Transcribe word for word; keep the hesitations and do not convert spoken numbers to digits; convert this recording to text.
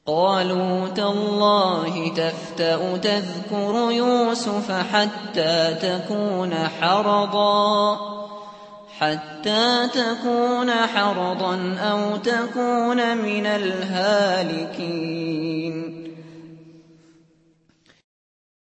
قالوا تالله تفتأ تذكر يوسف حتى تكون حرضا حتى تكون حرضا أو تكون من الهالكين